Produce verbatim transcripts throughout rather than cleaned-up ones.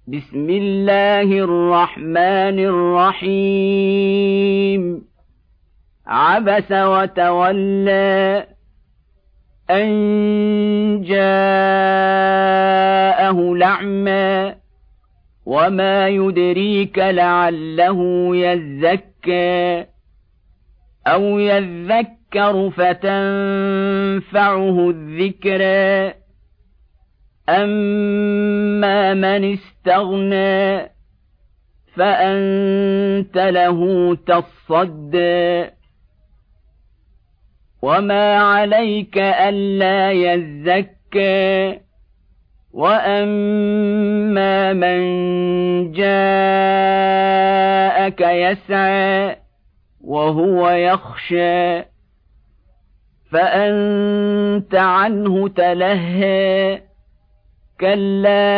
بسم الله الرحمن الرحيم عبس وتولى أن جاءه الأعمى وما يدريك لعله يزكى أو يذكر فتنفعه الذكرى أما من استغنى فأنت له تصدى وما عليك ألا يزكى وأما من جاءك يسعى وهو يخشى فأنت عنه تلهى كلا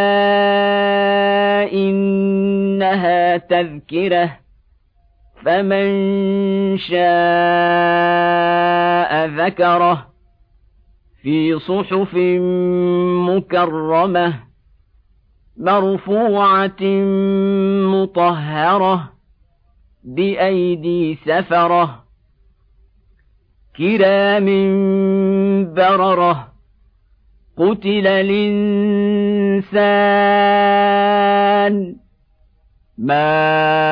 إنها تذكرة فمن شاء ذكره في صحف مكرمة مرفوعة مطهرة بأيدي سفرة كرام بررة قتل الإنسان ما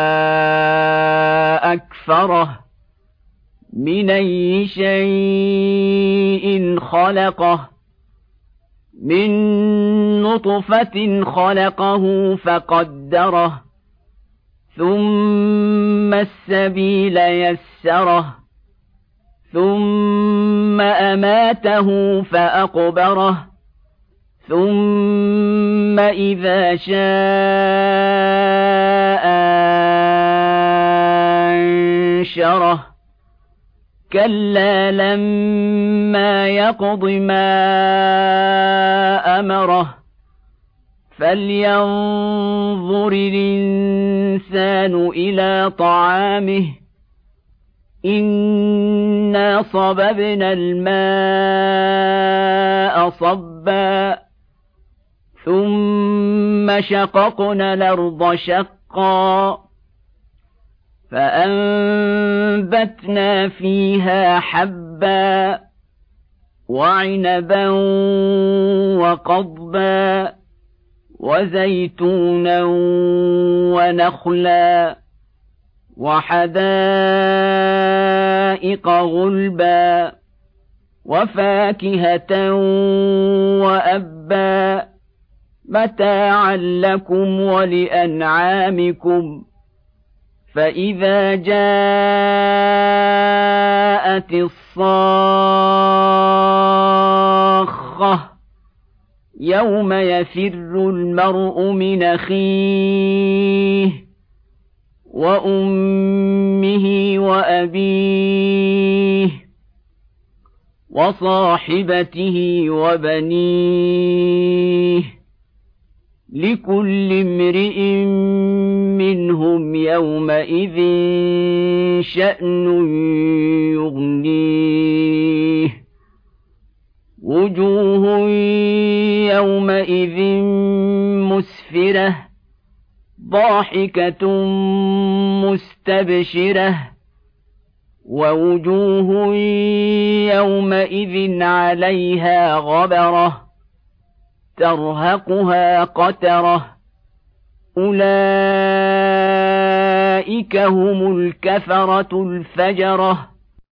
أكفره من أي شيء خلقه من نطفة خلقه فقدره ثم السبيل يسره ثم أماته فأقبره ثم إذا شاء أنشره كلا لما يقض ما أمره فلينظر الإنسان إلى طعامه إنا صببنا الماء صبا ثم شققنا الأرض شقا فأنبتنا فيها حبا وعنبا وقضبا وزيتونا ونخلا وحدائق غلبا وفاكهة وأبا متاعا لكم ولأنعامكم فإذا جاءت الصاخة يوم يفر المرء من أخيه وأمه وأبيه وصاحبته وبنيه لكل امرئ منهم يومئذ شأن يغنيه وجوه يومئذ مسفرة ضاحكة مستبشرة ووجوه يومئذ عليها غبرة ترهقها قترة أولئك هم الكفرة الفجرة